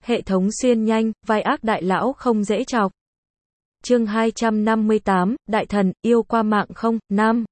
Hệ thống xuyên nhanh, vai ác đại lão không dễ chọc. Chương 258, Đại thần, yêu qua mạng không? 5.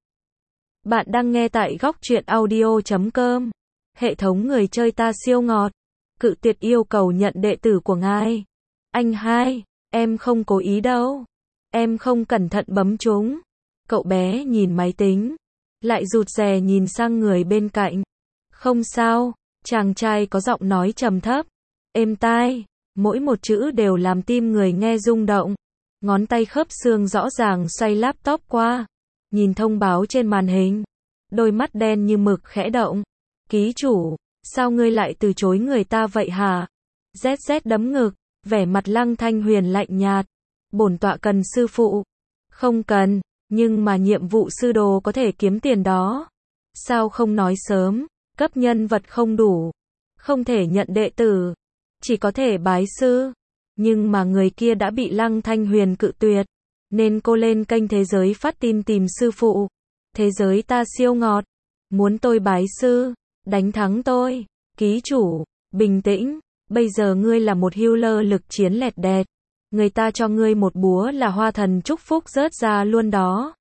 Bạn đang nghe tại góc truyện audio.com. Hệ thống người chơi ta siêu ngọt. Cự tuyệt yêu cầu nhận đệ tử của ngài. Anh hai, em không cố ý đâu. Em không cẩn thận bấm trúng. Cậu bé nhìn máy tính, lại rụt rè nhìn sang người bên cạnh. Không sao, chàng trai có giọng nói trầm thấp, êm tai, mỗi một chữ đều làm tim người nghe rung động. Ngón tay khớp xương rõ ràng xoay laptop qua, nhìn thông báo trên màn hình. Đôi mắt đen như mực khẽ động. Ký chủ, sao ngươi lại từ chối người ta vậy hả? ZZ đấm ngực, vẻ mặt Lăng Thanh Huyền lạnh nhạt. Bổn tọa cần sư phụ. Không cần, nhưng mà nhiệm vụ sư đồ có thể kiếm tiền đó. Sao không nói sớm, cấp nhân vật không đủ. Không thể nhận đệ tử, chỉ có thể bái sư. Nhưng mà người kia đã bị Lăng Thanh Huyền cự tuyệt, nên cô lên kênh Thế Giới phát tin tìm sư phụ. Thế giới ta siêu ngọt, muốn tôi bái sư, đánh thắng tôi. Ký chủ, bình tĩnh, bây giờ ngươi là một healer lực chiến lẹt đẹt. Người ta cho ngươi một búa là hoa thần chúc phúc rớt ra luôn đó.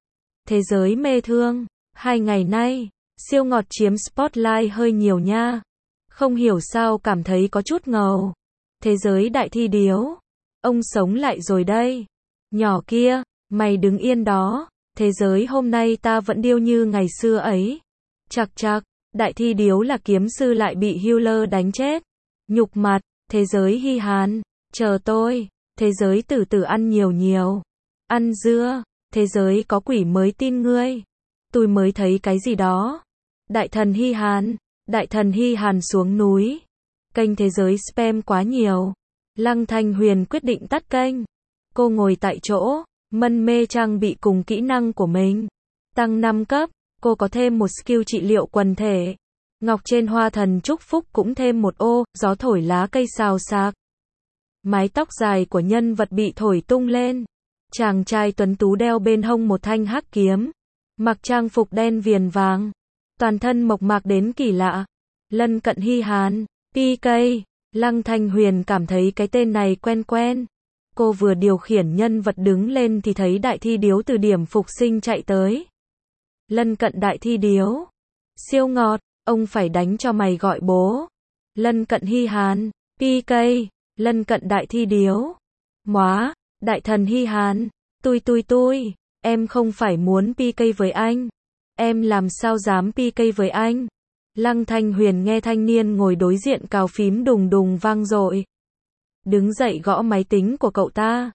Thế giới mê thương, 2 ngày nay, siêu ngọt chiếm spotlight hơi nhiều nha. Không hiểu sao cảm thấy có chút ngầu. Thế giới đại thi điếu, ông sống lại rồi đây. Nhỏ kia, mày đứng yên đó. Thế giới hôm nay ta vẫn điêu như ngày xưa ấy. Chạc chạc, đại thi điếu là kiếm sư lại bị healer đánh chết. Nhục mặt, thế giới hi hàn, chờ tôi. Thế giới từ từ ăn nhiều nhiều. Ăn dưa, thế giới có quỷ mới tin ngươi. Tôi mới thấy cái gì đó. Đại thần hi hàn, đại thần hi hàn xuống núi. Kênh Thế Giới spam quá nhiều. Lăng Thanh Huyền quyết định tắt kênh. Cô ngồi tại chỗ, mân mê trang bị cùng kỹ năng của mình. Tăng 5 cấp, cô có thêm một skill trị liệu quần thể. Ngọc trên hoa thần chúc phúc cũng thêm một ô, gió thổi lá cây xào xạc. Mái tóc dài của nhân vật bị thổi tung lên. Chàng trai tuấn tú đeo bên hông một thanh hắc kiếm. Mặc trang phục đen viền vàng. Toàn thân mộc mạc đến kỳ lạ. Lân cận hi hàn. PK, Lăng Thanh Huyền cảm thấy cái tên này quen quen. Cô vừa điều khiển nhân vật đứng lên thì thấy đại thi điếu từ điểm phục sinh chạy tới. Lân cận đại thi điếu. Siêu ngọt, ông phải đánh cho mày gọi bố. Lân cận hi hàn. PK, lân cận đại thi điếu. Móa, đại thần hi hàn. Tui, em không phải muốn PK với anh. Em làm sao dám PK với anh. Lăng Thanh Huyền nghe thanh niên ngồi đối diện cào phím đùng đùng vang dội. Đứng dậy gõ máy tính của cậu ta.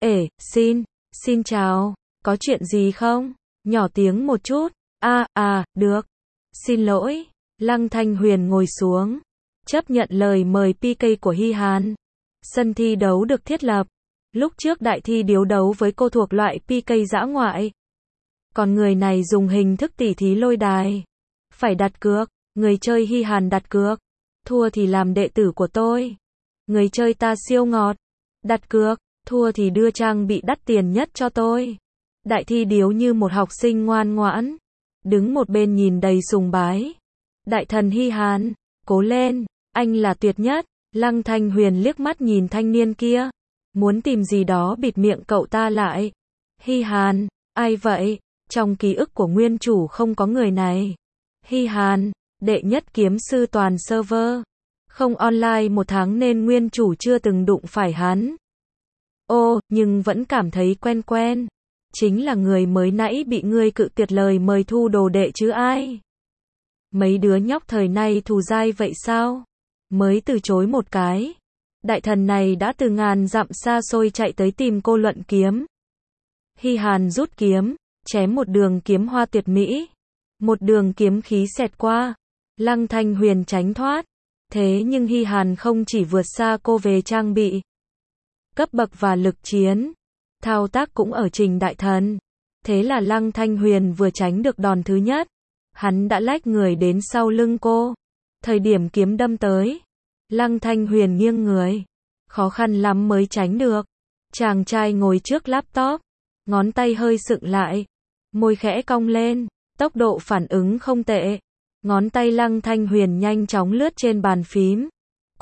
Xin chào, có chuyện gì không? Nhỏ tiếng một chút. Được. Xin lỗi. Lăng Thanh Huyền ngồi xuống, chấp nhận lời mời PK của Hi Hàn. Sân thi đấu được thiết lập. Lúc trước đại thi điếu đấu với cô thuộc loại PK dã ngoại. Còn người này dùng hình thức tỉ thí lôi đài. Phải đặt cược. Người chơi Hi Hàn đặt cược. Thua thì làm đệ tử của tôi. Người chơi ta siêu ngọt. Đặt cược. Thua thì đưa trang bị đắt tiền nhất cho tôi. Đại thi điếu như một học sinh ngoan ngoãn. Đứng một bên nhìn đầy sùng bái. Đại thần Hi Hàn, cố lên, anh là tuyệt nhất. Lăng Thanh Huyền liếc mắt nhìn thanh niên kia. Muốn tìm gì đó bịt miệng cậu ta lại. Hi Hàn, ai vậy? Trong ký ức của nguyên chủ không có người này. Hi Hàn, đệ nhất kiếm sư toàn server. Không online 1 tháng nên nguyên chủ chưa từng đụng phải hắn. Nhưng vẫn cảm thấy quen quen. Chính là người mới nãy bị ngươi cự tuyệt lời mời thu đồ đệ chứ ai. Mấy đứa nhóc thời nay thù dai vậy sao? Mới từ chối một cái. Đại thần này đã từ ngàn dặm xa xôi chạy tới tìm cô luận kiếm. Hi Hàn rút kiếm, chém một đường kiếm hoa tuyệt mỹ. Một đường kiếm khí xẹt qua. Lăng Thanh Huyền tránh thoát. Thế nhưng Hi Hàn không chỉ vượt xa cô về trang bị, cấp bậc và lực chiến. Thao tác cũng ở trình đại thần. Thế là Lăng Thanh Huyền vừa tránh được đòn thứ nhất. Hắn đã lách người đến sau lưng cô. Thời điểm kiếm đâm tới. Lăng Thanh Huyền nghiêng người. Khó khăn lắm mới tránh được. Chàng trai ngồi trước laptop. Ngón tay hơi sựng lại. Môi khẽ cong lên. Tốc độ phản ứng không tệ. Ngón tay Lăng Thanh Huyền nhanh chóng lướt trên bàn phím.